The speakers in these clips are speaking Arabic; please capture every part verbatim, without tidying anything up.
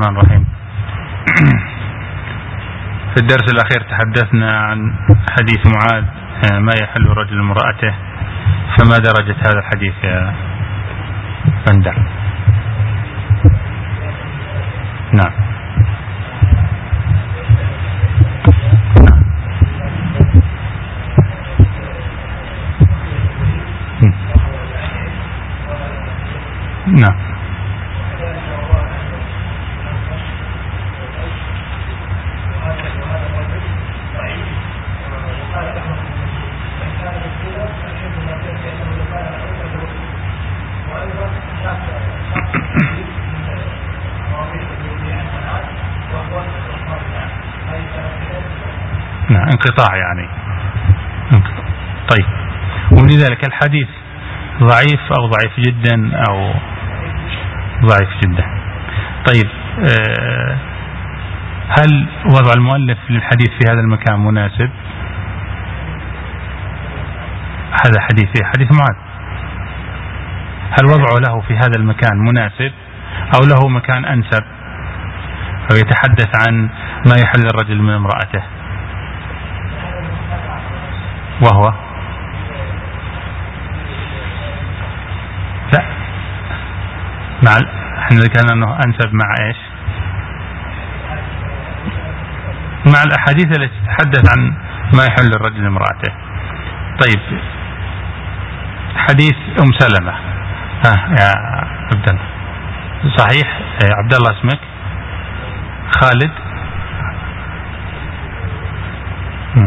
الرحمن الرحيم. في الدرس الأخير تحدثنا عن حديث معاذ ما يحل رجل امرأته، فما درجة هذا الحديث يا بندر؟ نعم نعم نعم انقطاع يعني. طيب، ولذلك الحديث ضعيف أو ضعيف جدا أو ضعيف جدا. طيب، هل وضع المؤلف للحديث في هذا المكان مناسب؟ هذا حديث حديث معاذ، هل وضعه له في هذا المكان مناسب أو له مكان أنسب، أو يتحدث عن ما يحل الرجل من امرأته وهو لا مع احنا ذكرنا انه انسب مع ايش؟ مع الاحاديث التي تتحدث عن ما يحل الرجل امرأته. طيب، حديث ام سلمة. ها يا عبد الله، صحيح يا عبد الله اسمك خالد؟ م.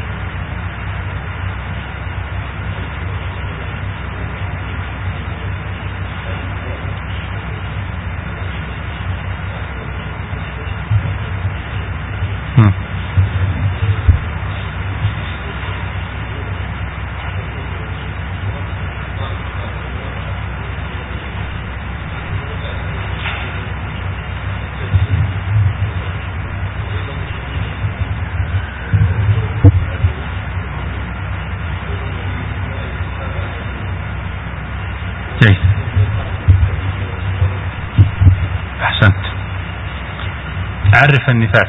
أحسنت. عرف النفاس.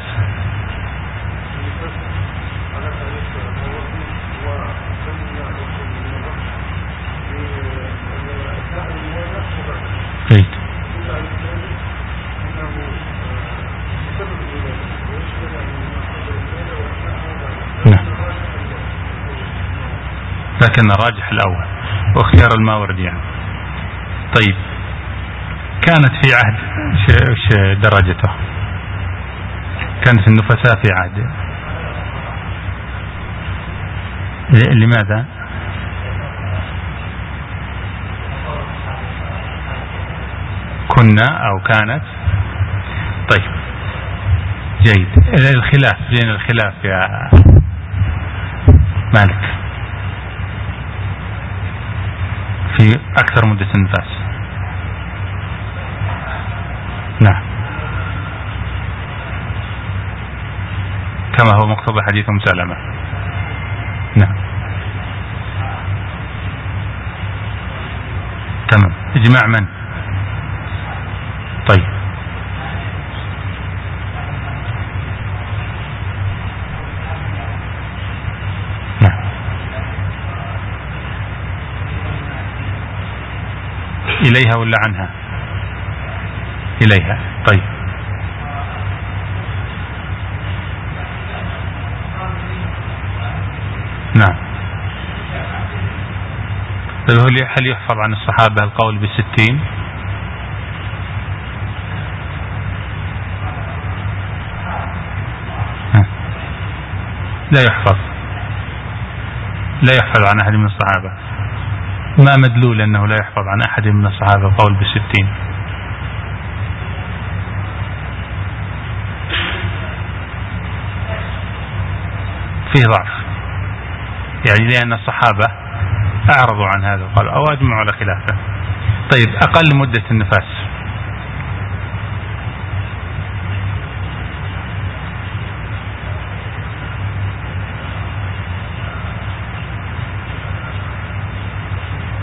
جيد. نعم، لكن الراجح الأول واختيار الماوردي يعني. طيب، كانت في عهد ش درجته؟ كانت النفساء في عهد، لماذا؟ كنا أو كانت؟ طيب جيد. الخلاف بين الخلاف يا مالك في أكثر مدة النفاس. نعم، كما هو مقتضى حديث ام سلمة. نعم، تمام. اجماع من؟ طيب، نعم. إليها ولا عنها؟ إليها. طيب، نعم. هل يحفظ عن الصحابة القول بالستين؟ لا يحفظ، لا يحفظ عن أحد من الصحابة. ما مدلول أنه لا يحفظ عن أحد من الصحابة القول بالستين؟ فيه ضعف يعني، لأن الصحابة أعرضوا عن هذا القول أو أجمعوا على خلافه. طيب، أقل مدة النفاس؟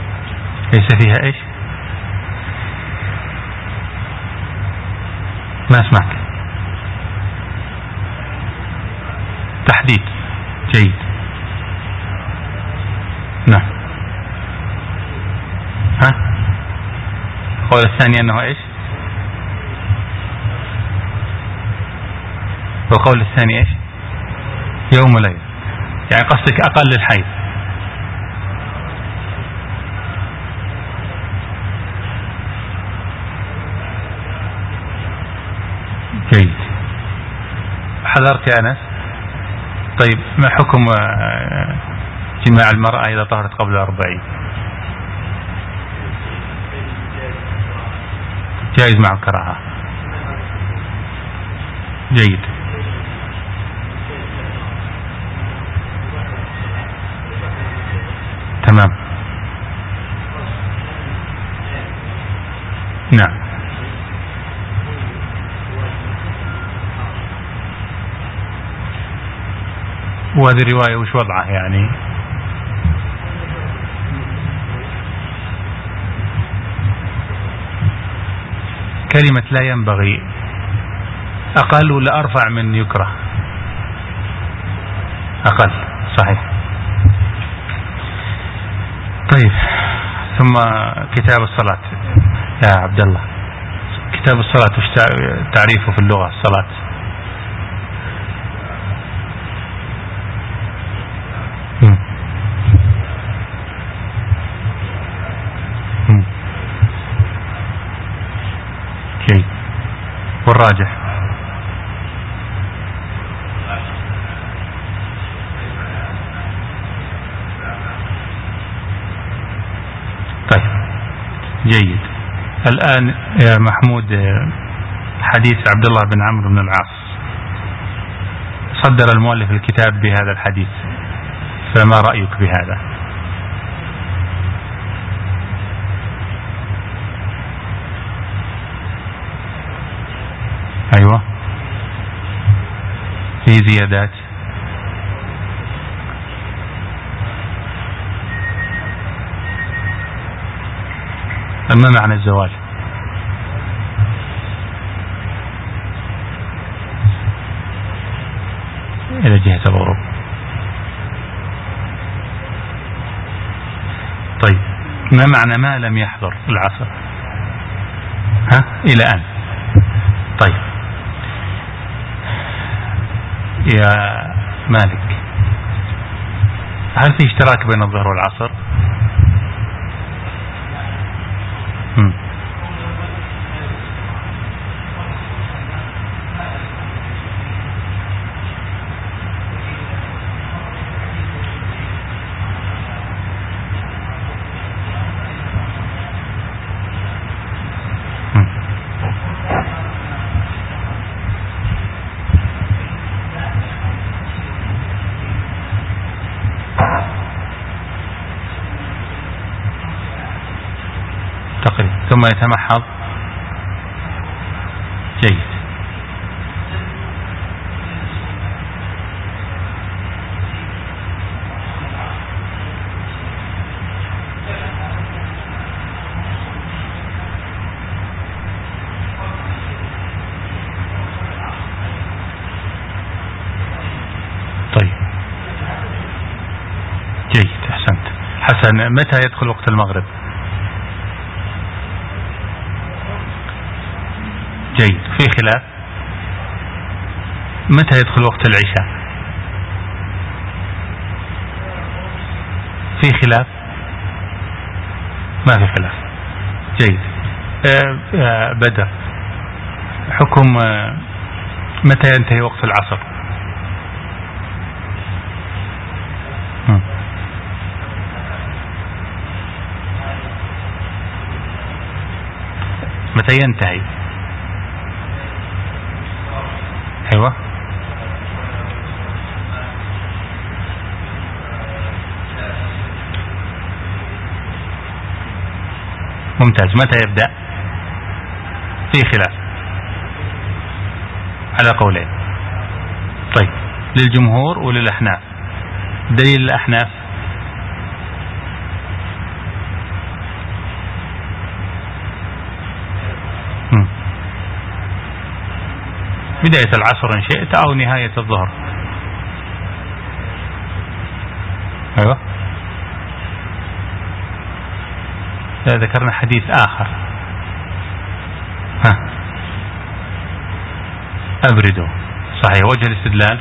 ليس فيها إيش؟ ما اسمعك. تحديد. جيد. نعم. ها القول الثاني أنه إيش؟ والقول الثاني إيش؟ يوم وليلة، يعني قصدك أقل الحيض. جيد. حضرت يا أنس؟ طيب ما حكم جماع المرأة إذا طهرت قبل الأربعين؟ جائز مع الكراهة. جيد. تمام. نعم. وهذه الرواية وش وضعها يعني؟ كلمة لا ينبغي أقل ولا أرفع من يكره؟ أقل. صحيح. طيب ثم كتاب الصلاة يا عبد الله، كتاب الصلاة وش تعريفه في اللغة؟ الصلاة م. م. جيد. والراجح؟ طيب جيد. الآن يا محمود حديث عبد الله بن عمرو بن العاص، صدر المؤلف الكتاب بهذا الحديث، فما رأيك بهذا؟ أيوة في زيادات. ما معنى الزوال؟ إلى جهة الغروب. طيب ما معنى ما لم يحضر العصر؟ ها إلى أن. طيب يا مالك، هل في اشتراك بين الظهر والعصر؟ هم. تقريبا. ثم يتمحض. جيد. طيب جيد. أحسنت. حسن، متى يدخل وقت المغرب؟ جيد. في خلاف. متى يدخل وقت العشاء؟ في خلاف. ما في خلاف. جيد. آه آه بدر، حكم آه متى ينتهي وقت العصر؟ م. متى ينتهي؟ أيوة. ممتاز. متى يبدأ؟ في خلاف على قولين. طيب للجمهور وللأحناف. دليل الأحناف؟ م. بداية العصر إن شئت أو نهاية الظهر. أيوة. ذكرنا حديث آخر. ها أبردوا. صحيح. وجه الاستدلال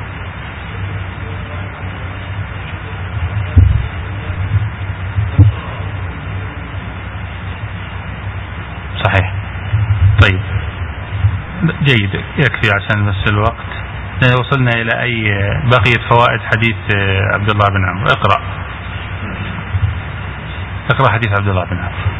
صحيح. طيب جيد، يكفي عشان بس الوقت. وصلنا إلى أي بقية فوائد حديث عبد الله بن عمرو؟ اقرأ اقرأ حديث عبد الله بن عمرو.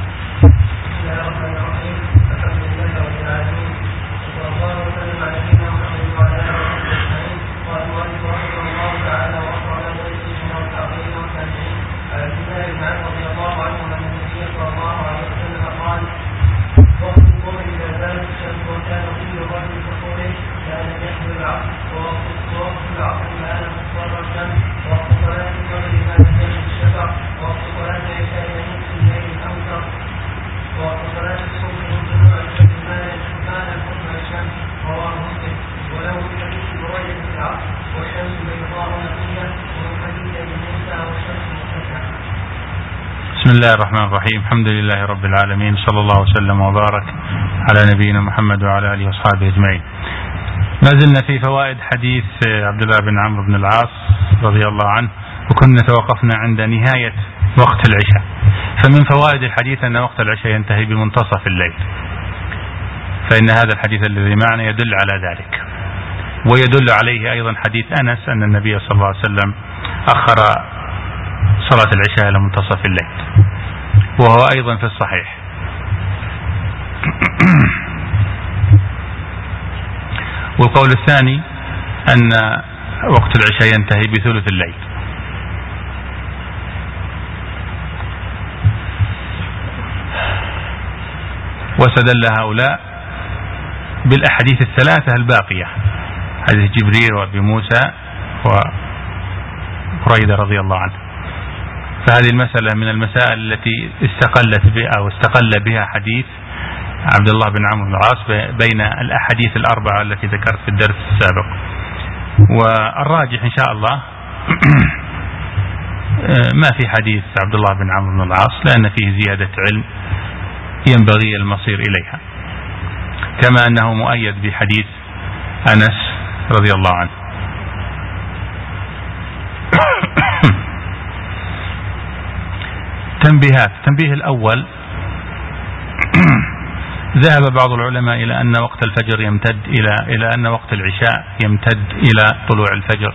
بسم الله الرحمن الرحيم. الحمد لله رب العالمين، صلى الله وسلم وبارك على نبينا محمد وعلى آله وصحبه أجمعين. ما زلنا في فوائد حديث عبد الله بن عمرو بن العاص رضي الله عنه، وكنا توقفنا عند نهاية وقت العشاء. فمن فوائد الحديث أن وقت العشاء ينتهي بمنتصف الليل، فإن هذا الحديث الذي معنا يدل على ذلك. ويدل عليه أيضا حديث أنس أن النبي صلى الله عليه وسلم أخر صلاة العشاء إلى منتصف الليل، وهو أيضا في الصحيح. والقول الثاني أن وقت العشاء ينتهي بثلث الليل. واستدل هؤلاء بالأحاديث الثلاثة الباقية، حديث جبريل وأبي موسى وبريدة رضي الله عنه. فهذه المسألة من المسائل التي استقلت بها أو استقل بها حديث عبد الله بن عمرو بن العاص بين الأحاديث الأربعة التي ذكرت في الدرس السابق. والراجح إن شاء الله ما في حديث عبد الله بن عمرو بن العاص، لأن فيه زيادة علم ينبغي المصير إليها، كما أنه مؤيد بحديث أنس رضي الله عنه. تنبيهات. التنبيه الأول: ذهب بعض العلماء إلى أن وقت الفجر يمتد إلى إلى أن وقت العشاء يمتد إلى طلوع الفجر،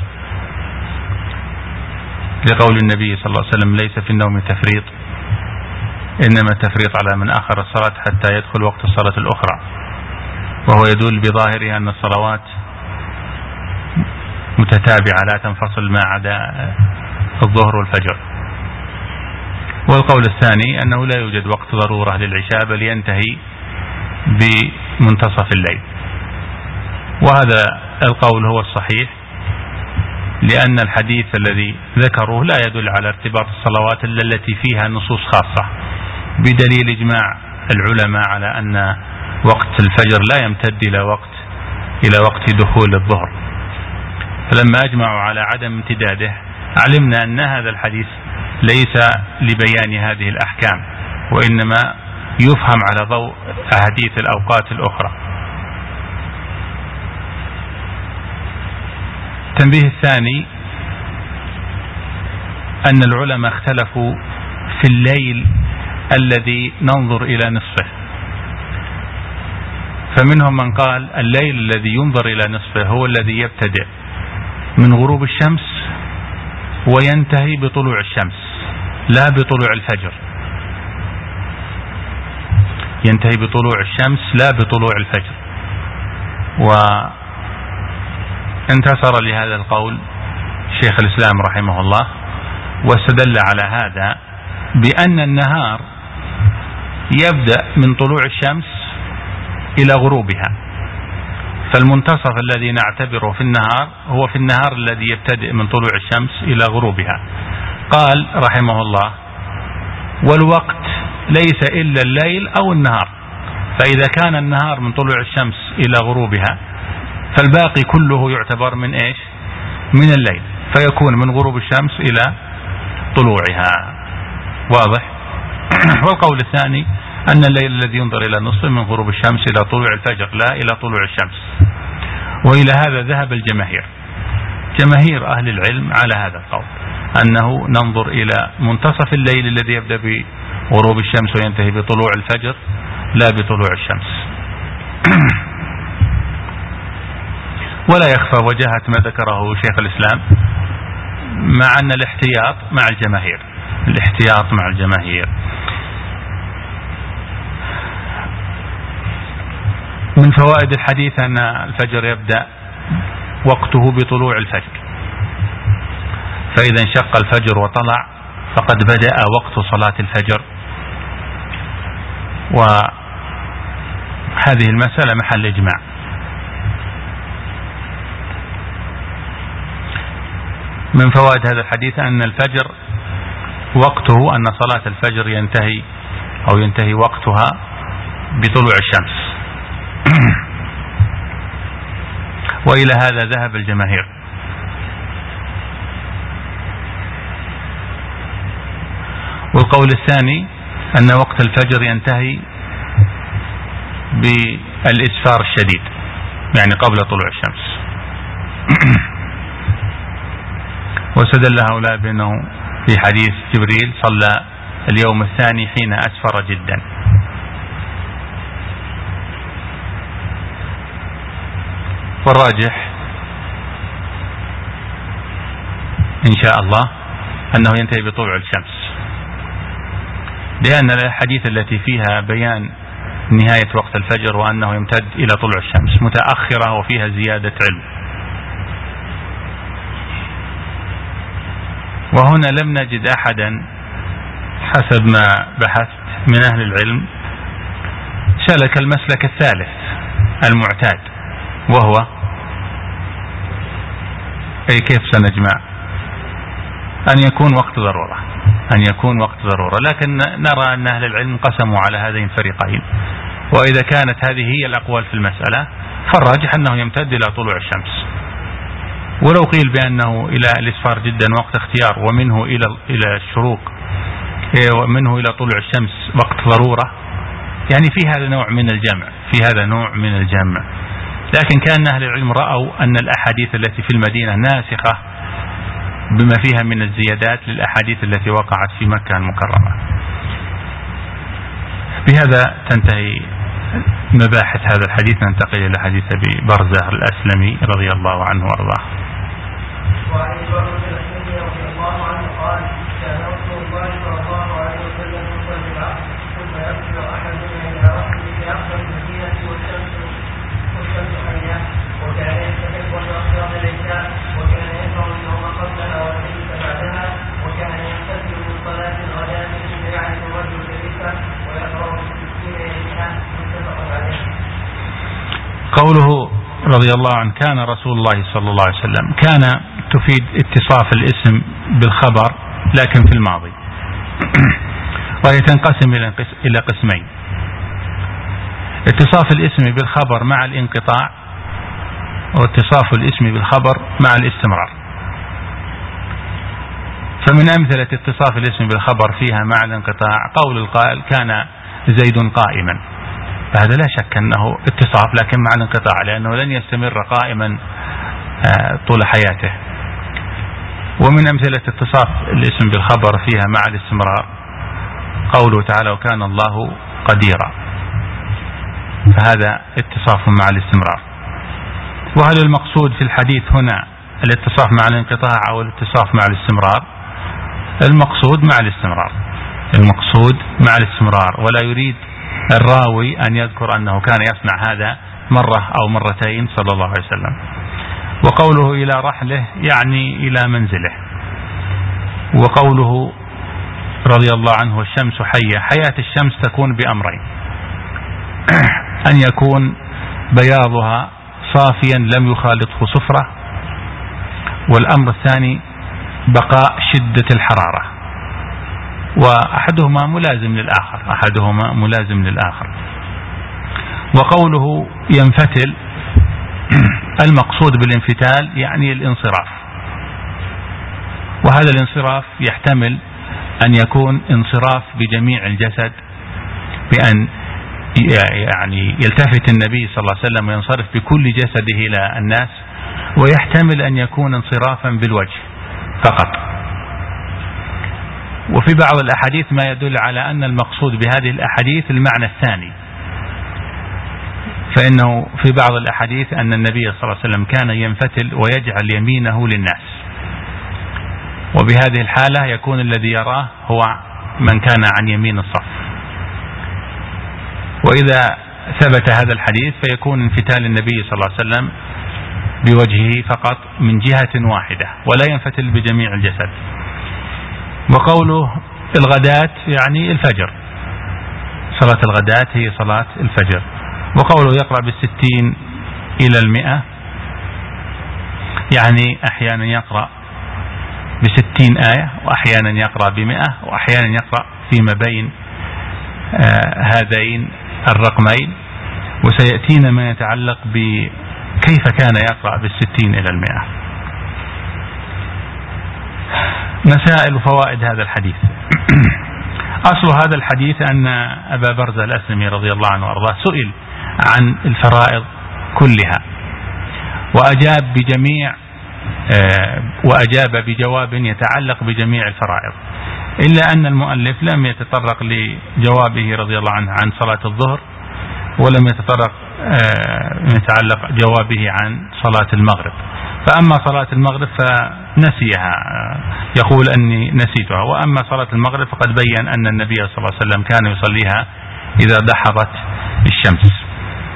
لقول النبي صلى الله عليه وسلم: ليس في النوم تفريط، إنما التفريط على من أخر الصلاة حتى يدخل وقت الصلاة الأخرى. وهو يدل بظاهره أن الصلوات متتابعة لا تنفصل ما عدا الظهر والفجر. والقول الثاني أنه لا يوجد وقت ضرورة للعشاء، بل ينتهي بمنتصف الليل. وهذا القول هو الصحيح، لأن الحديث الذي ذكروه لا يدل على ارتباط الصلوات إلا التي فيها نصوص خاصة، بدليل إجماع العلماء على أن وقت الفجر لا يمتد إلى وقت إلى وقت دخول الظهر. فلما أجمعوا على عدم امتداده علمنا أن هذا الحديث ليس لبيان هذه الأحكام، وإنما يفهم على ضوء أحاديث الأوقات الأخرى. التنبيه الثاني: أن العلماء اختلفوا في الليل الذي ننظر إلى نصفه. فمنهم من قال الليل الذي ينظر إلى نصفه هو الذي يبتدئ من غروب الشمس وينتهي بطلوع الشمس، لا بطلوع الفجر. ينتهي بطلوع الشمس لا بطلوع الفجر. وانتصر لهذا القول شيخ الإسلام رحمه الله، واستدل على هذا بأن النهار يبدأ من طلوع الشمس إلى غروبها، فالمنتصف الذي نعتبره في النهار هو في النهار الذي يبتدئ من طلوع الشمس إلى غروبها. قال رحمه الله: والوقت ليس إلا الليل أو النهار، فإذا كان النهار من طلوع الشمس إلى غروبها فالباقي كله يعتبر من إيش؟ من الليل، فيكون من غروب الشمس إلى طلوعها. واضح؟ والقول الثاني أن الليل الذي ينظر إلى نصفه من غروب الشمس إلى طلوع الفجر لا إلى طلوع الشمس. وإلى هذا ذهب الجماهير، جماهير أهل العلم على هذا القول، أنه ننظر إلى منتصف الليل الذي يبدأ بغروب الشمس وينتهي بطلوع الفجر لا بطلوع الشمس. ولا يخفى وجاهة ما ذكره شيخ الإسلام، مع أن الاحتياط مع الجماهير، الاحتياط مع الجماهير. من فوائد الحديث أن الفجر يبدأ وقته بطلوع الفجر، فإذا انشق الفجر وطلع فقد بدأ وقت صلاة الفجر. وهذه المسألة محل إجماع. من فوائد هذا الحديث أن الفجر وقته أن صلاة الفجر ينتهي أو ينتهي وقتها بطلوع الشمس. وإلى هذا ذهب الجماهير. والقول الثاني أن وقت الفجر ينتهي بالإسفار الشديد، يعني قبل طلوع الشمس. واستدل هؤلاء بأنه في حديث جبريل صلى اليوم الثاني حين أسفر جدا. والراجح إن شاء الله أنه ينتهي بطلوع الشمس، لأن الحديث التي فيها بيان نهاية وقت الفجر وأنه يمتد إلى طلوع الشمس متأخرة وفيها زيادة علم. وهنا لم نجد أحدا حسب ما بحثت من أهل العلم سلك المسلك الثالث المعتاد، وهو أي كيف سنجمع؟ أن يكون وقت ضرورة، أن يكون وقت ضرورة. لكن نرى أن أهل العلم قسموا على هذين الفريقين، وإذا كانت هذه هي الأقوال في المسألة فالراجح أنه يمتد إلى طلوع الشمس. ولو قيل بأنه إلى الإسفار جدا وقت اختيار، ومنه إلى إلى الشروق، ومنه إلى طلوع الشمس وقت ضرورة، يعني في هذا نوع من الجمع، في هذا نوع من الجمع. لكن كان أهل العلم رأوا أن الأحاديث التي في المدينة ناسخة بما فيها من الزيادات للأحاديث التي وقعت في مكة المكرمة. بهذا تنتهي مباحث هذا الحديث. ننتقل إلى حديث أبي برزة الأسلمي رضي الله عنه وارضاه. وعن برزة الأسلمي رضي الله عنه قال: كان رسول الله صلى الله عليه وسلم يصلي العصر ثم يرجع أحدنا إلى رحمه بأقصى المدينة والشمس والشمس حية، وكان يستحب أن يؤخر العشاء، وكان يقرأ اليوم قبلها والحديث بعدها، وكان يغتسل من صلاة الغداة حين يعرف الرجل الرفة ويقرأ حين ينتهى. متفق عليه. قوله رضي الله عنه كان رسول الله صلى الله عليه وسلم، كان تفيد اتصاف الاسم بالخبر لكن في الماضي، وهي تنقسم إلى قسمين: اتصاف الاسم بالخبر مع الانقطاع، واتصاف الاسم بالخبر مع الاستمرار. فمن أمثلة اتصاف الاسم بالخبر فيها مع الانقطاع قول القائل كان زيد قائما، فهذا لا شك أنه اتصاف لكن مع الانقطاع، لأنه لن يستمر قائما طول حياته. ومن أمثلة اتصاف الاسم بالخبر فيها مع الاستمرار قوله تعالى وكان الله قديرا، فهذا اتصاف مع الاستمرار. وهل المقصود في الحديث هنا الاتصاف مع الانقطاع أو الاتصاف مع الاستمرار؟ المقصود مع الاستمرار، المقصود مع الاستمرار، ولا يريد الراوي أن يذكر أنه كان يصنع هذا مرة أو مرتين صلى الله عليه وسلم. وقوله إلى رحله يعني إلى منزله. وقوله رضي الله عنه الشمس حية، حياة الشمس تكون بأمرين: أن يكون بياضها صافيا لم يخالطه صفرة، والأمر الثاني بقاء شدة الحرارة، وأحدهما ملازم للآخر، أحدهما ملازم للآخر. وقوله ينفتل المقصود بالانفتال يعني الانصراف، وهذا الانصراف يحتمل أن يكون انصراف بجميع الجسد بأن يعني يلتفت النبي صلى الله عليه وسلم وينصرف بكل جسده إلى الناس، ويحتمل أن يكون انصرافا بالوجه فقط. وفي بعض الأحاديث ما يدل على أن المقصود بهذه الأحاديث المعنى الثاني، فإنه في بعض الأحاديث أن النبي صلى الله عليه وسلم كان ينفتل ويجعل يمينه للناس، وبهذه الحالة يكون الذي يراه هو من كان عن يمين الصف. وإذا ثبت هذا الحديث فيكون انفتال النبي صلى الله عليه وسلم بوجهه فقط من جهة واحدة ولا ينفتل بجميع الجسد. وقوله الغداة يعني الفجر، صلاة الغداة هي صلاة الفجر. وقوله يقرأ بالستين إلى المئة يعني أحيانا يقرأ بستين آية وأحيانا يقرأ بمئة وأحيانا يقرأ فيما بين آه هذين الرقمين. وسيأتينا ما يتعلق بكيف كان يقرأ بالستين إلى المئة. مسائل وفوائد هذا الحديث. أصل هذا الحديث أن أبا برزة الأسلمي رضي الله عنه وأرضاه سئل عن الفرائض كلها وأجاب بجميع وأجاب بجواب يتعلق بجميع الفرائض، إلا أن المؤلف لم يتطرق لجوابه رضي الله عنه عن صلاة الظهر، ولم يتطرق يتعلق جوابه عن صلاة المغرب. فأما صلاة المغرب فنسيها، يقول أني نسيتها، وأما صلاة المغرب فقد بيّن أن النبي صلى الله عليه وسلم كان يصليها إذا دحضت الشمس.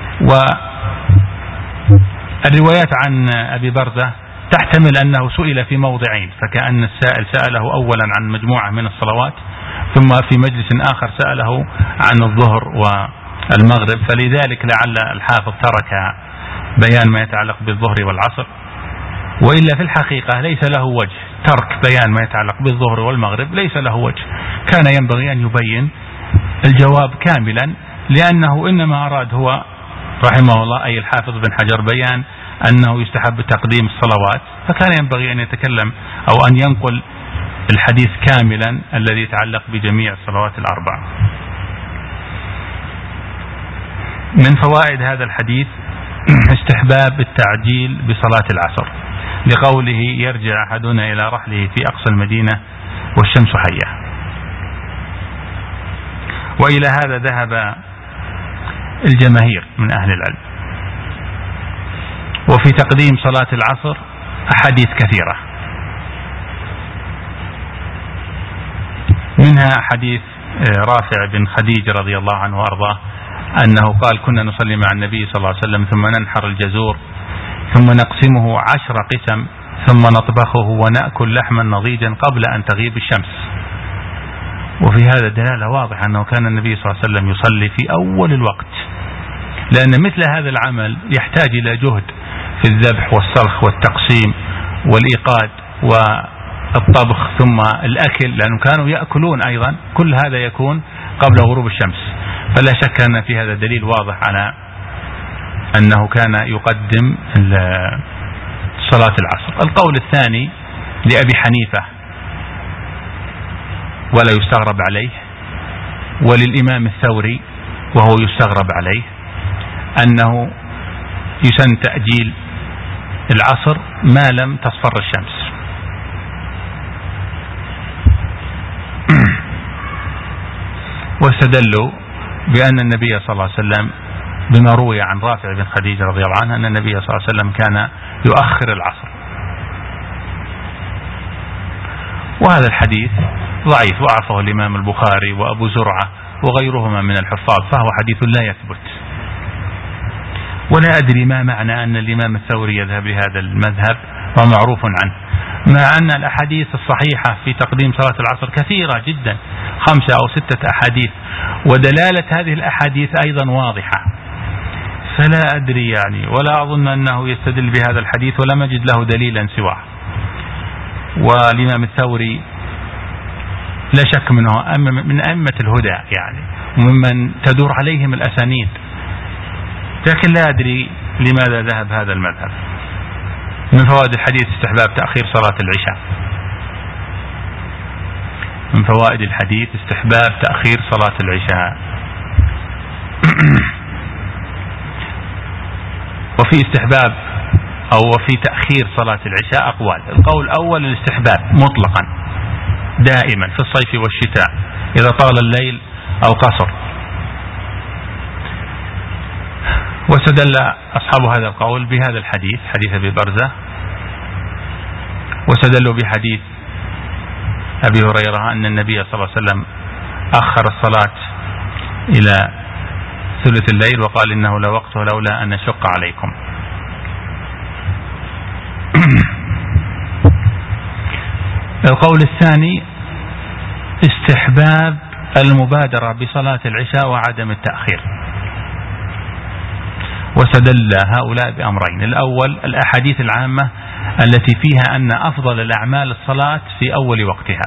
والروايات عن أبي برزة تحتمل أنه سئل في موضعين، فكأن السائل سأله أولا عن مجموعة من الصلوات، ثم في مجلس آخر سأله عن الظهر والمغرب، فلذلك لعل الحافظ ترك بيان ما يتعلق بالظهر والعصر. وإلا في الحقيقة ليس له وجه ترك بيان ما يتعلق بالظهر والمغرب، ليس له وجه، كان ينبغي أن يبين الجواب كاملا، لأنه إنما أراد هو رحمه الله أي الحافظ بن حجر بيان أنه يستحب تقديم الصلوات، فكان ينبغي أن يتكلم أو أن ينقل الحديث كاملا الذي يتعلق بجميع الصلوات الأربع. من فوائد هذا الحديث استحباب التعجيل بصلاة العصر، لقوله يرجع أحدنا إلى رحله في أقصى المدينة والشمس حية. وإلى هذا ذهب الجماهير من أهل العلم. وفي تقديم صلاة العصر أحاديث كثيرة، منها حديث رافع بن خديج رضي الله عنه وأرضاه أنه قال كنا نصلي مع النبي صلى الله عليه وسلم ثم ننحر الجزور ثم نقسمه عشر قسم ثم نطبخه ونأكل لحما نضيجا قبل أن تغيب الشمس. وفي هذا دلالة واضحة أنه كان النبي صلى الله عليه وسلم يصلي في أول الوقت، لأن مثل هذا العمل يحتاج إلى جهد في الذبح والصرخ والتقسيم والإيقاد والطبخ ثم الأكل، لأنهم كانوا يأكلون أيضا، كل هذا يكون قبل غروب الشمس. فلا شك أن في هذا دليل واضح على أنه كان يقدم صلاة العصر. القول الثاني لأبي حنيفة ولا يستغرب عليه، وللإمام الثوري وهو يستغرب عليه، أنه يسن تأجيل العصر ما لم تصفر الشمس. واستدلوا بأن النبي صلى الله عليه وسلم بما روي عن رافع بن خديج رضي الله عنه أن النبي صلى الله عليه وسلم كان يؤخر العصر. وهذا الحديث ضعيف، وعرفه الإمام البخاري وأبو زرعة وغيرهما من الحفاظ، فهو حديث لا يثبت. ولا أدري ما معنى أن الإمام الثوري يذهب لهذا المذهب ومعروف عنه، مع أن الأحاديث الصحيحة في تقديم صلاة العصر كثيرة جدا، خمسة أو ستة أحاديث، ودلالة هذه الأحاديث أيضا واضحة. فلا أدري يعني، ولا أظن أنه يستدل بهذا الحديث، ولا مجد له دليلا سواه. والإمام الثوري لا شك منه من أئمة الهدى يعني، وممن تدور عليهم الأسانيد، لكن لا أدري لماذا ذهب هذا المذهب؟ من فوائد الحديث استحباب تأخير صلاة العشاء. من فوائد الحديث استحباب تأخير صلاة العشاء. وفي استحباب أو وفي تأخير صلاة العشاء أقوال. القول الأول الاستحباب مطلقا دائما في الصيف والشتاء إذا طال الليل أو قصر. واستدل أصحاب هذا القول بهذا الحديث، حديث أبي برزة، واستدلوا بحديث أبي هريرة أن النبي صلى الله عليه وسلم أخر الصلاة إلى ثلث الليل وقال إنه لوقته لولا أن نشق عليكم. القول الثاني استحباب المبادرة بصلاة العشاء وعدم التأخير. واستدل هؤلاء بأمرين: الأول الأحاديث العامة التي فيها أن أفضل الأعمال الصلاة في أول وقتها.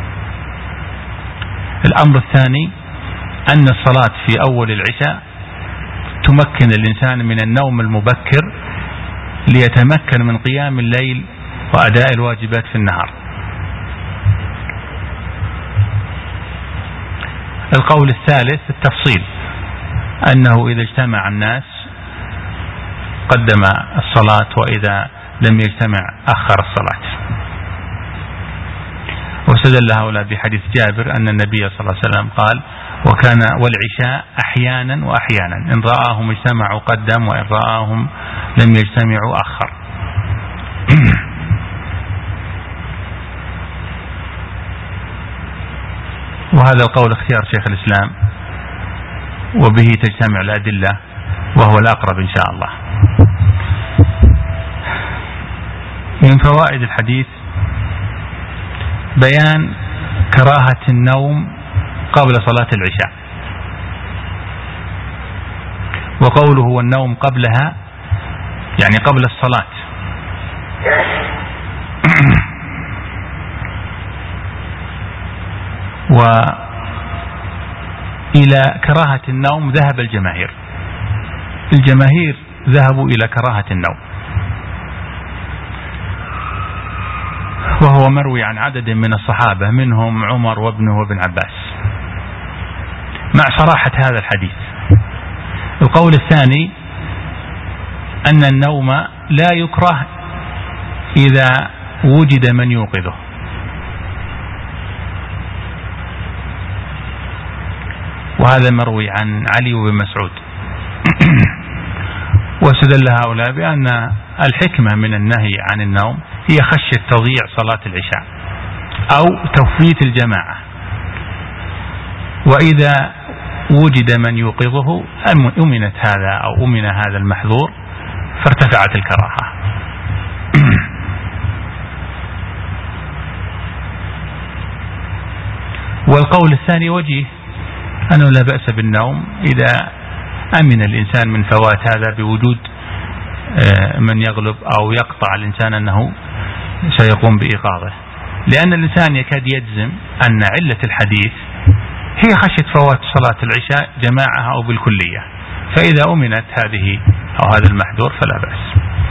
الأمر الثاني أن الصلاة في أول العشاء تمكن الإنسان من النوم المبكر ليتمكن من قيام الليل وأداء الواجبات في النهار. القول الثالث التفصيل، أنه إذا اجتمع الناس قدم الصلاة وإذا لم يجتمع أخر الصلاة. واستدل هؤلاء بحديث جابر أن النبي صلى الله عليه وسلم قال: وكان والعشاء أحيانا وأحيانا إن رآهم اجتمعوا قدم وإن رآهم لم يجتمعوا أخر. وهذا القول اختيار شيخ الإسلام وبه تجتمع الأدلة وهو الأقرب إن شاء الله. من فوائد الحديث بيان كراهة النوم قبل صلاة العشاء، وقوله والنوم قبلها يعني قبل الصلاة. وإلى كراهة النوم ذهب الجماهير، الجماهير ذهبوا إلى كراهة النوم، وهو مروي عن عدد من الصحابة منهم عمر وابنه وابن عباس مع صراحة هذا الحديث. القول الثاني أن النوم لا يكره إذا وجد من يوقظه، وهذا مروي عن علي بن مسعود. واستدل هؤلاء بأن الحكمة من النهي عن النوم هي خشية تضييع صلاة العشاء أو تفويت الجماعة، وإذا وجد من يوقظه أمنت هذا أو أمن هذا المحظور فارتفعت الكراهة. والقول الثاني وجيه أنه لا بأس بالنوم إذا أمن الإنسان من فوات هذا بوجود من يغلب أو يقطع الإنسان أنه سيقوم بإيقاظه، لأن الإنسان يكاد يجزم أن علة الحديث هي خشية فوات صلاة العشاء جماعة أو بالكلية، فإذا أمنت هذه أو هذا المحذور فلا بأس.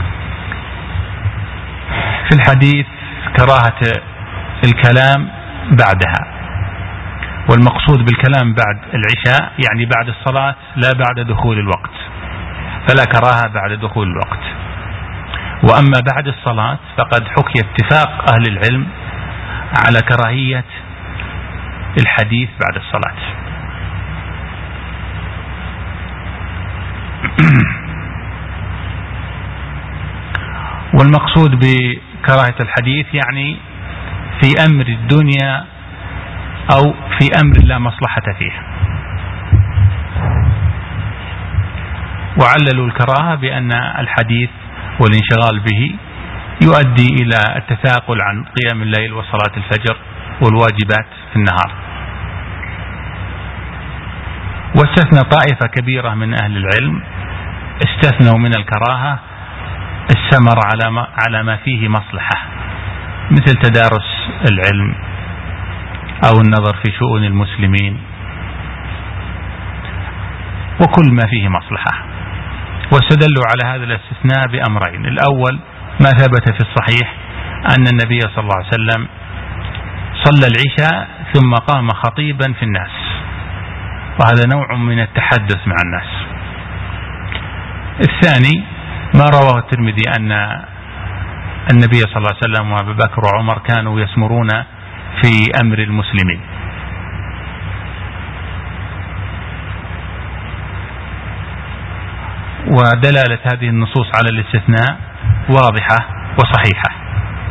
في الحديث كراهة الكلام بعدها، والمقصود بالكلام بعد العشاء يعني بعد الصلاة لا بعد دخول الوقت، فلا كراهة بعد دخول الوقت. وأما بعد الصلاة فقد حكي اتفاق أهل العلم على كراهية الحديث بعد الصلاة. والمقصود بكراهة الحديث يعني في أمر الدنيا أو في أمر لا مصلحة فيه. وعللوا الكراهة بأن الحديث والانشغال به يؤدي إلى التثاقل عن قيام الليل وصلاة الفجر والواجبات في النهار. واستثنى طائفة كبيرة من أهل العلم استثنوا من الكراهة السمر على ما, على ما فيه مصلحة، مثل تدارس العلم أو النظر في شؤون المسلمين وكل ما فيه مصلحة. واستدلوا على هذا الاستثناء بأمرين. الأول ما ثبت في الصحيح أن النبي صلى الله عليه وسلم صلى العشاء ثم قام خطيبا في الناس، وهذا نوع من التحدث مع الناس. الثاني ما رواه الترمذي أن النبي صلى الله عليه وسلم وأبو بكر وعمر كانوا يسمرون في أمر المسلمين. ودلالة هذه النصوص على الاستثناء واضحة وصحيحة.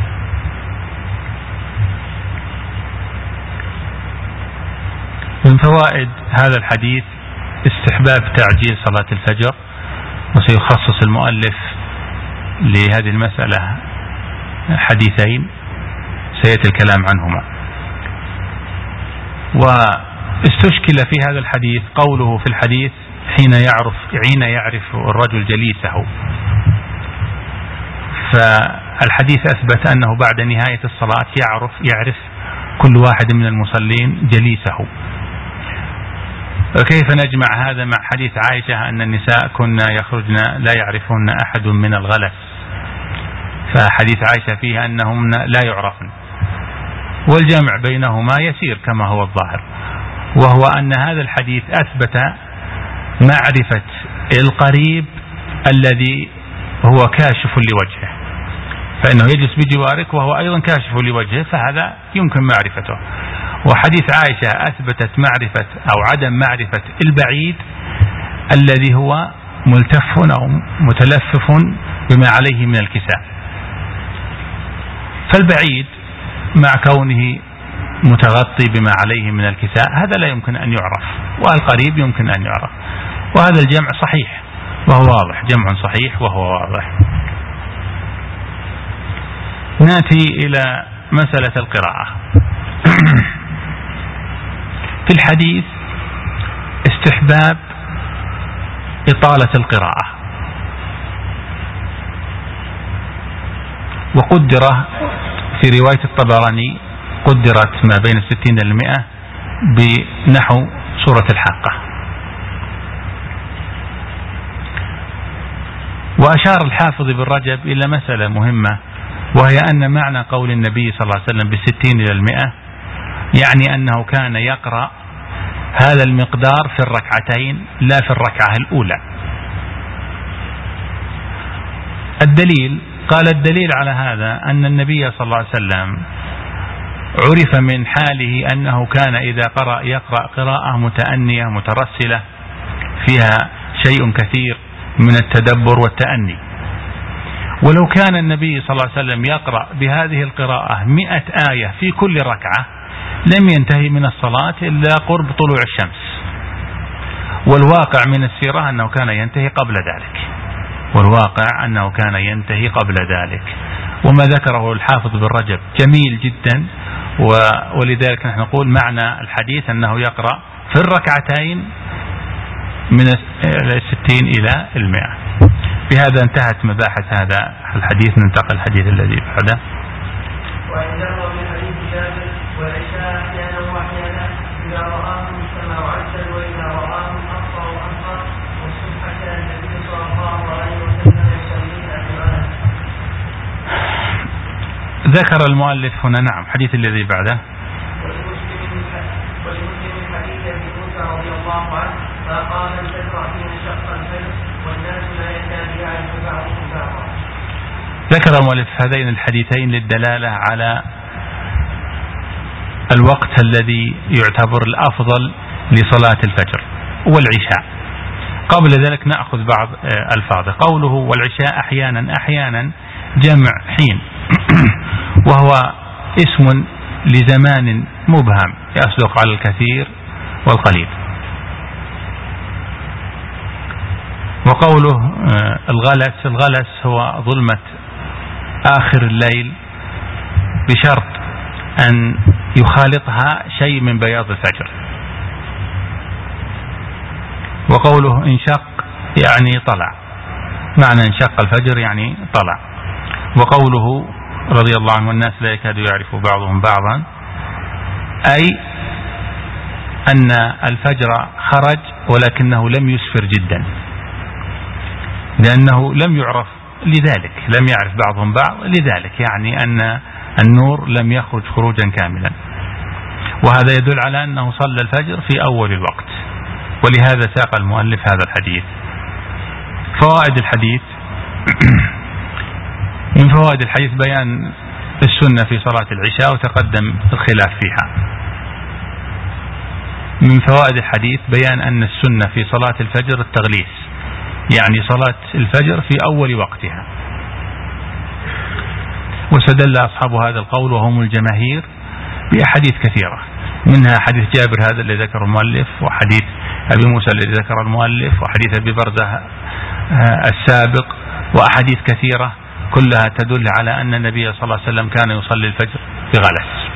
من فوائد هذا الحديث استحباب تعجيل صلاة الفجر، وسيخصص المؤلف لهذه المسألة حديثين سيأتي الكلام عنهما. واستشكل في هذا الحديث قوله في الحديث حين يعرف حين يعرف الرجل جليسه، فالحديث أثبت أنه بعد نهاية الصلاة يعرف يعرف كل واحد من المصلين جليسه. وكيف نجمع هذا مع حديث عائشة أن النساء كنا يخرجن لا يعرفون أحد من الغلس؟ فحديث عائشة فيه أنهم لا يعرفن، والجمع بينهما يسير كما هو الظاهر، وهو أن هذا الحديث أثبت معرفة القريب الذي هو كاشف لوجهه، فإنه يجلس بجوارك وهو أيضا كاشف لوجهه، فهذا يمكن معرفته. وحديث عائشة أثبتت معرفة أو عدم معرفة البعيد الذي هو ملتف أو متلفف بما عليه من الكساء. فالبعيد مع كونه متغطي بما عليه من الكساء هذا لا يمكن أن يعرف، والقريب يمكن أن يعرف، وهذا الجمع صحيح وهو واضح، جمع صحيح وهو واضح. نأتي إلى مسألة القراءة. في الحديث استحباب إطالة القراءة، وقدر في رواية الطبراني قدرت ما بين الستين للمئة بنحو سورة الحاقة. وأشار الحافظ بن رجب إلى مسألة مهمة، وهي أن معنى قول النبي صلى الله عليه وسلم بالستين إلى المئة يعني أنه كان يقرأ هذا المقدار في الركعتين لا في الركعة الأولى. الدليل قال الدليل على هذا أن النبي صلى الله عليه وسلم عرف من حاله أنه كان إذا قرأ يقرأ قراءة متأنية مترسلة فيها شيء كثير من التدبر والتأني. ولو كان النبي صلى الله عليه وسلم يقرأ بهذه القراءة مئة آية في كل ركعة لم ينتهي من الصلاة إلا قرب طلوع الشمس. والواقع من السيرة أنه كان ينتهي قبل ذلك والواقع أنه كان ينتهي قبل ذلك وما ذكره الحافظ بن رجب جميل جدا، ولذلك نحن نقول معنى الحديث أنه يقرأ في الركعتين من الستين إلى المئة. بهذا انتهت مباحث هذا الحديث. ننتقل الحديث الذي بعده. وإن ذكر من حديث جابر والعشاء أحيانا وأحيانا إذا رآهم كما وعجل وإذا رآهم أبصر وأنصر والصبح كان النبي صلى الله عليه وسلم يصلي أجمعا. ذكر المؤلف هنا نعم حديث الذي بعده. ولمسلم حديث ابي موسى رضي الله عنه فقال الفجر حين شق الفجر والناس لا يكاد يعرف بعضهم بعضا. ذكر المؤلف هذين الحديثين للدلالة على الوقت الذي يعتبر الأفضل لصلاة الفجر والعشاء. قبل ذلك نأخذ بعض ألفاظه. قوله والعشاء أحيانا أحيانا جمع حين وهو اسم لزمان مبهم يصدق على الكثير والقليل. وقوله الغلس الغلس هو ظلمة آخر الليل بشرط أن يخالطها شيء من بياض الفجر. وقوله انشق يعني طلع، معنى انشق الفجر يعني طلع. وقوله رضي الله عنه والناس لا يكاد يعرف بعضهم بعضا أي أن الفجر خرج ولكنه لم يسفر جدا. لأنه لم يعرف لذلك، لم يعرف بعضهم بعض لذلك، يعني أن النور لم يخرج خروجا كاملا. وهذا يدل على أنه صلى الفجر في أول الوقت، ولهذا ساق المؤلف هذا الحديث. فوائد الحديث: من فوائد الحديث بيان السنة في صلاة العشاء وتقدم الخلاف فيها. من فوائد الحديث بيان أن السنة في صلاة الفجر التغليس، يعني صلاة الفجر في أول وقتها. واستدل أصحاب هذا القول وهم الجماهير بأحاديث كثيرة، منها حديث جابر هذا الذي ذكر المؤلف، وحديث أبي موسى الذي ذكر المؤلف، وحديث أبي بردة السابق، وأحاديث كثيرة كلها تدل على أن النبي صلى الله عليه وسلم كان يصلي الفجر بغلس.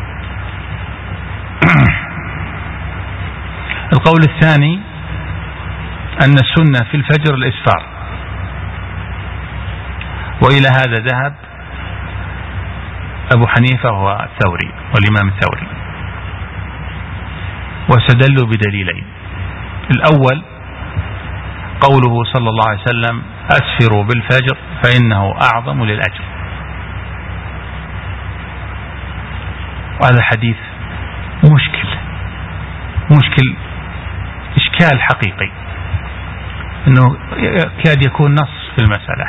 القول الثاني أن السنة في الفجر الإسفار، وإلى هذا ذهب أبو حنيفة والثوري والإمام الثوري، واستدلوا بدليلين. الأول قوله صلى الله عليه وسلم: أسفروا بالفجر فإنه أعظم للأجر. وهذا الحديث مشكل مشكل إشكال حقيقي، أنه كاد يكون نص في المسألة.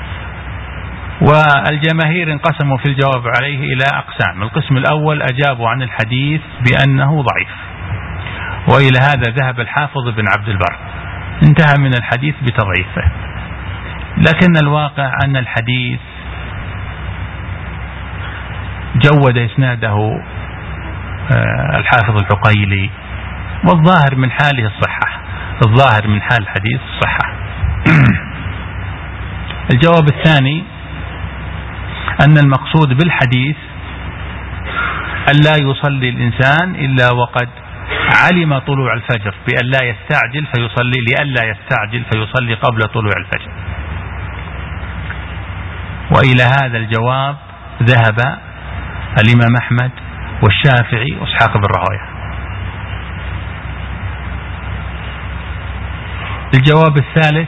والجماهير انقسموا في الجواب عليه إلى أقسام. القسم الأول أجابوا عن الحديث بأنه ضعيف، وإلى هذا ذهب الحافظ بن عبد البر، انتهى من الحديث بتضعيفه. لكن الواقع أن الحديث جود إسناده الحافظ العقيلي، والظاهر من حاله الصحة، الظاهر من حال الحديث الصحة. الجواب الثاني أن المقصود بالحديث أن لا يصلي الإنسان إلا وقد علم طلوع الفجر، بأن لا يستعجل فيصلي، لئلا يستعجل فيصلي قبل طلوع الفجر. وإلى هذا الجواب ذهب الإمام أحمد والشافعي وإسحاق بن راهويه. الجواب الثالث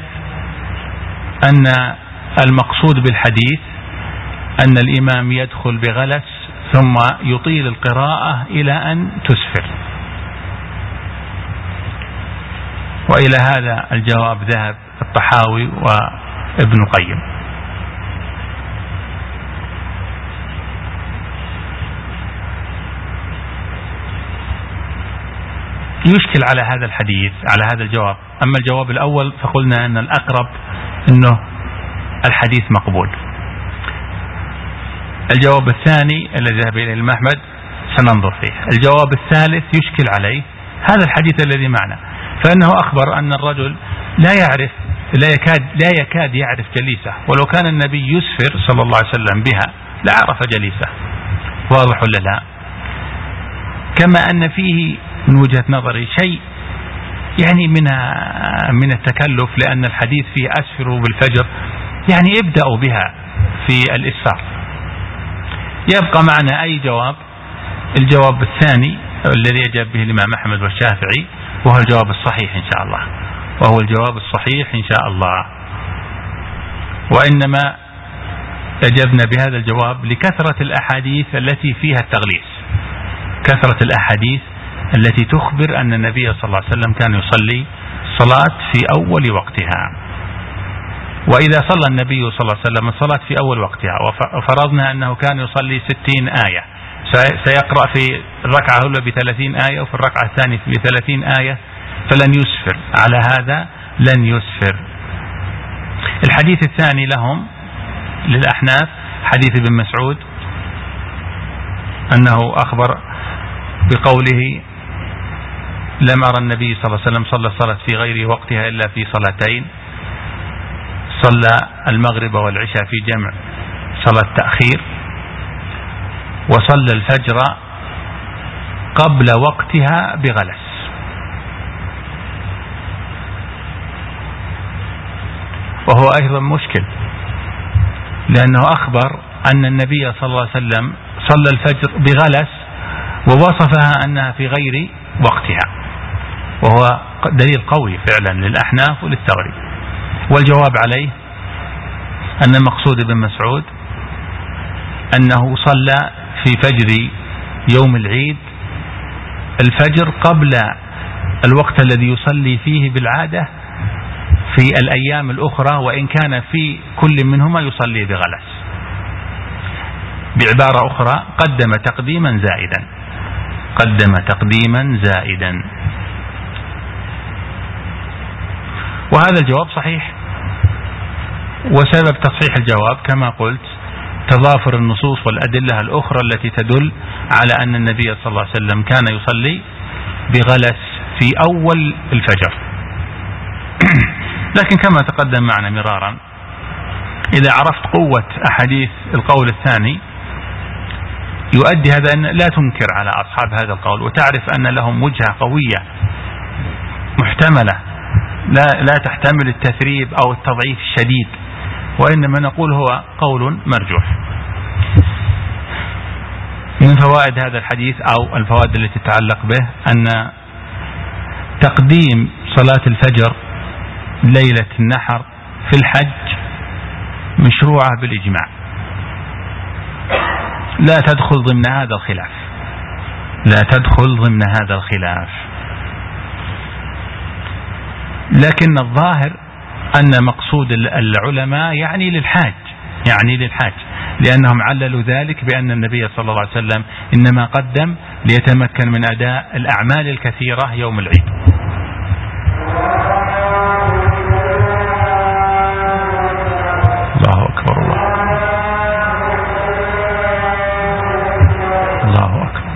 أن المقصود بالحديث أن الإمام يدخل بغلس ثم يطيل القراءة إلى أن تسفر. وإلى هذا الجواب ذهب الطحاوي وابن قيم. يشكل على هذا الحديث، على هذا الجواب. أما الجواب الأول فقلنا أن الأقرب أنه الحديث مقبول. الجواب الثاني الذي ذهب إليه الإمام أحمد سننظر فيه. الجواب الثالث يشكل عليه هذا الحديث الذي معنا، فإنه أخبر أن الرجل لا يعرف، لا يكاد لا يكاد يعرف جليسه، ولو كان النبي يسفر صلى الله عليه وسلم بها لعرف جليسه. واضح ولا لا؟ كما أن فيه من وجهة نظري شيء يعني من من التكلف، لأن الحديث فيه أسفروا بالفجر، يعني ابدأوا بها في الإسفار. يبقى معنا أي جواب؟ الجواب الثاني الذي أجاب به الإمام أحمد والشافعي، وهو الجواب الصحيح إن شاء الله، وهو الجواب الصحيح إن شاء الله. وإنما أجبنا بهذا الجواب لكثرة الأحاديث التي فيها التغليس، كثرة الأحاديث التي تخبر أن النبي صلى الله عليه وسلم كان يصلي صلاة في أول وقتها. وإذا صلى النبي صلى الله عليه وسلم الصلاة في أول وقتها وفرضنا أنه كان يصلي ستين آية، سيقرأ في الركعة الأولى بثلاثين آية وفي الركعة الثانية بثلاثين آية، فلن يسفر. على هذا لن يسفر. الحديث الثاني لهم للأحناف حديث ابن مسعود أنه أخبر بقوله: لم أرى النبي صلى الله عليه وسلم صلى الصلاة في غير وقتها إلا في صلاتين، صلى المغرب والعشاء في جمع صلاة تأخير، وصلى الفجر قبل وقتها بغلس. وهو أيضا مشكل، لأنه أخبر أن النبي صلى الله عليه وسلم صلى الفجر بغلس ووصفها أنها في غير وقتها، وهو دليل قوي فعلا للأحناف وللثوري. والجواب عليه أن مقصود ابن مسعود أنه صلى في فجر يوم العيد الفجر قبل الوقت الذي يصلي فيه بالعادة في الأيام الأخرى، وإن كان في كل منهما يصلي بغلس. بعبارة أخرى قدم تقديما زائدا، قدم تقديما زائدا. وهذا الجواب صحيح، وسبب تصحيح الجواب كما قلت تضافر النصوص والأدلة الأخرى التي تدل على أن النبي صلى الله عليه وسلم كان يصلي بغلس في أول الفجر. لكن كما تقدم معنا مرارا، إذا عرفت قوة أحاديث القول الثاني يؤدي هذا أن لا تنكر على أصحاب هذا القول، وتعرف أن لهم وجهة قوية محتملة لا, لا تحتمل التثريب أو التضعيف الشديد، وإنما نقول هو قول مرجوح. من فوائد هذا الحديث أو الفوائد التي تتعلق به أن تقديم صلاة الفجر ليلة النحر في الحج مشروعة بالإجماع، لا تدخل ضمن هذا الخلاف، لا تدخل ضمن هذا الخلاف. لكن الظاهر أن مقصود العلماء يعني للحاج، يعني للحاج، لأنهم عللوا ذلك بأن النبي صلى الله عليه وسلم إنما قدم ليتمكن من أداء الأعمال الكثيرة يوم العيد. الله أكبر، الله الله أكبر.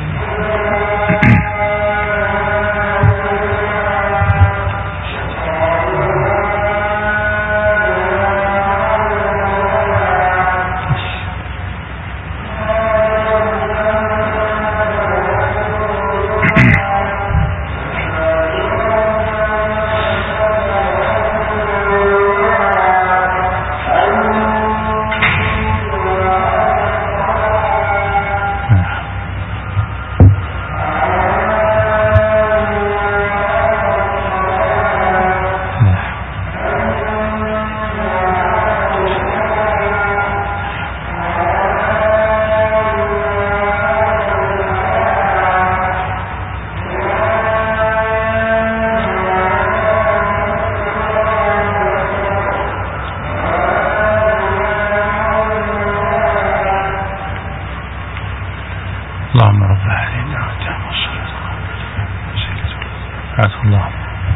اللهم رب العالمين الله.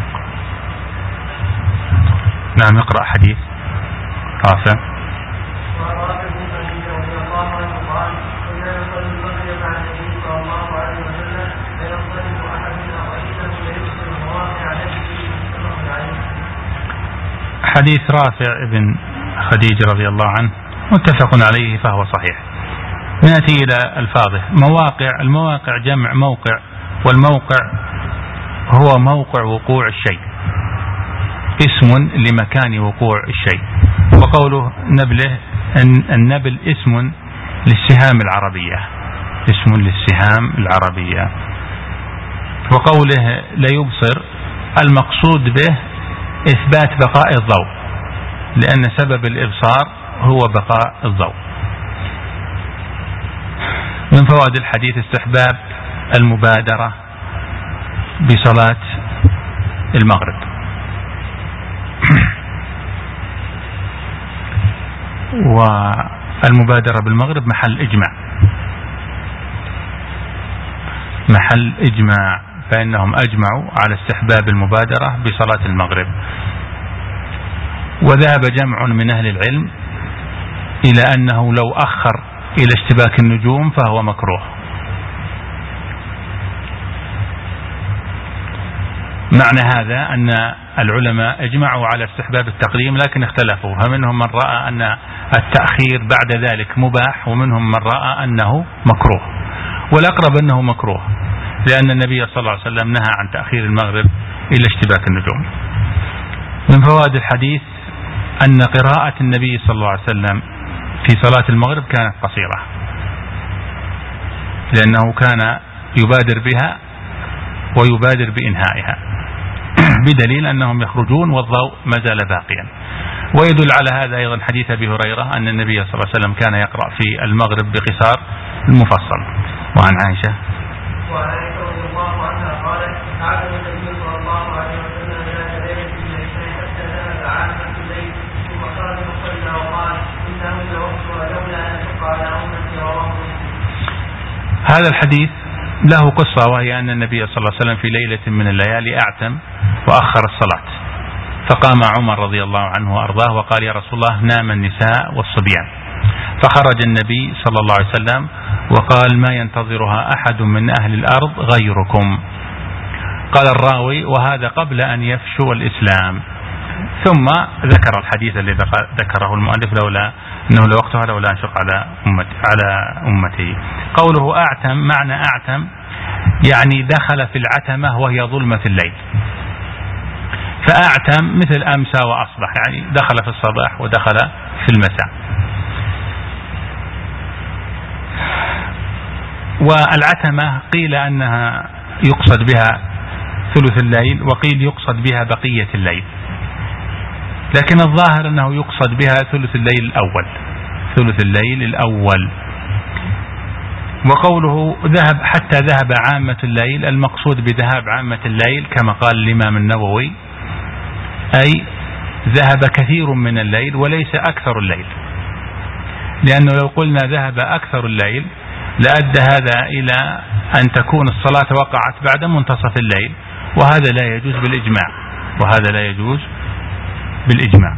نعم، اقرأ حديث رافع. حديث رافع ابن خديج رضي الله عنه متفق عليه فهو صحيح. نأتي إلى الفاظه. مواقع، المواقع جمع موقع، والموقع هو موقع وقوع الشيء، اسم لمكان وقوع الشيء. وقوله نبله، النبل اسم للسهام العربية، اسم للسهام العربية. وقوله لا يبصر، المقصود به إثبات بقاء الضوء، لأن سبب الإبصار هو بقاء الضوء. من فوائد الحديث استحباب المبادرة بصلاة المغرب. والمبادرة بالمغرب محل إجماع، محل إجماع، فإنهم أجمعوا على استحباب المبادرة بصلاة المغرب. وذهب جمع من أهل العلم إلى أنه لو أخر إلى اشتباك النجوم فهو مكروه. معنى هذا أن العلماء اجمعوا على استحباب التقديم، لكن اختلفوا، فمنهم من رأى أن التأخير بعد ذلك مباح، ومنهم من رأى أنه مكروه. والأقرب أنه مكروه، لأن النبي صلى الله عليه وسلم نهى عن تأخير المغرب إلى اشتباك النجوم. من فوائد الحديث أن قراءة النبي صلى الله عليه وسلم في صلاة المغرب كانت قصيرة، لأنه كان يبادر بها ويبادر بإنهائها، بدليل أنهم يخرجون والضوء ما زال باقيا. ويدل على هذا أيضا حديث أبي هريرة أن النبي صلى الله عليه وسلم كان يقرأ في المغرب بقصار المفصل. وعن عائشة وعن عائشة رضي الله عنها قالت عاد النبي صلى الله عليه وسلم ذات ليلة من الليل حتى ذهب عامة الليل ثم خرج فصلى وقال إنه لوقتها لولا أن أشق على أمتي. رواه مسلم. هذا الحديث له قصة، وهي أن النبي صلى الله عليه وسلم في ليلة من الليالي أعتم وأخر الصلاة، فقام عمر رضي الله عنه وأرضاه وقال يا رسول الله نام النساء والصبيان، فخرج النبي صلى الله عليه وسلم وقال ما ينتظرها أحد من أهل الأرض غيركم. قال الراوي وهذا قبل أن يفشو الإسلام، ثم ذكر الحديث الذي ذكره المؤلف لولا أنه لوقتها لولا أن شق على أمتي على أمتي. قوله أعتم معنى أعتم يعني دخل في العتمة وهي ظلمة الليل، فأعتم مثل أمسى وأصبح، يعني دخل في الصباح ودخل في المساء. والعتمة قيل أنها يقصد بها ثلث الليل، وقيل يقصد بها بقية الليل، لكن الظاهر أنه يقصد بها ثلث الليل الأول، ثلث الليل الأول. وقوله ذهب حتى ذهب عامة الليل، المقصود بذهاب عامة الليل كما قال الإمام النووي أي ذهب كثير من الليل وليس أكثر الليل، لأنه لو قلنا ذهب أكثر الليل لأدى هذا إلى أن تكون الصلاة وقعت بعد منتصف الليل، وهذا لا يجوز بالإجماع، وهذا لا يجوز بالإجماع.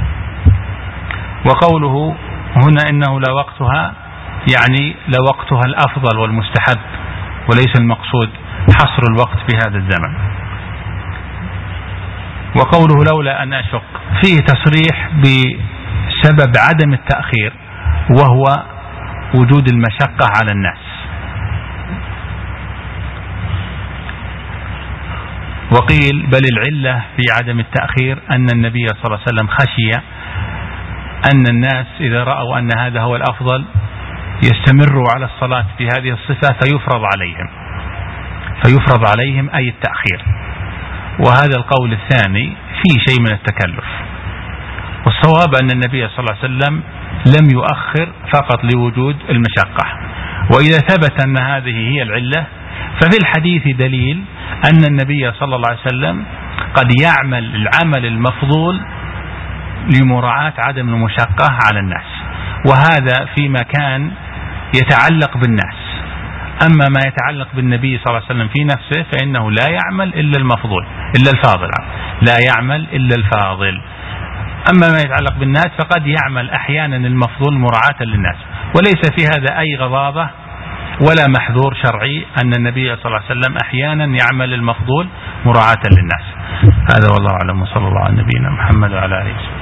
وقوله هنا إنه لا وقتها يعني لا وقتها الأفضل والمستحب، وليس المقصود حصر الوقت في هذا الزمن. وقوله لولا أن أشق فيه تصريح بسبب عدم التأخير، وهو وجود المشقة على الناس. وقيل بل العلة في عدم التأخير أن النبي صلى الله عليه وسلم خشي أن الناس إذا رأوا أن هذا هو الأفضل يستمروا على الصلاة في هذه الصفة فيفرض عليهم فيفرض عليهم أي التأخير. وهذا القول الثاني فيه شيء من التكلف، والصواب أن النبي صلى الله عليه وسلم لم يؤخر فقط لوجود المشقة. وإذا ثبت أن هذه هي العلة ففي الحديث دليل أن النبي صلى الله عليه وسلم قد يعمل العمل المفضول لمراعاة عدم المشقة على الناس، وهذا فيما كان يتعلق بالناس. أما ما يتعلق بالنبي صلى الله عليه وسلم في نفسه فإنه لا يعمل إلا المفضول إلا الفاضل لا يعمل إلا الفاضل. أما ما يتعلق بالناس فقد يعمل أحيانا المفضول مراعاة للناس، وليس في هذا أي غضاضة ولا محذور شرعي أن النبي صلى الله عليه وسلم أحيانا يعمل المفضول مراعاة للناس. هذا والله أعلم، وصلى الله على نبينا محمد وعلى آله وسلم.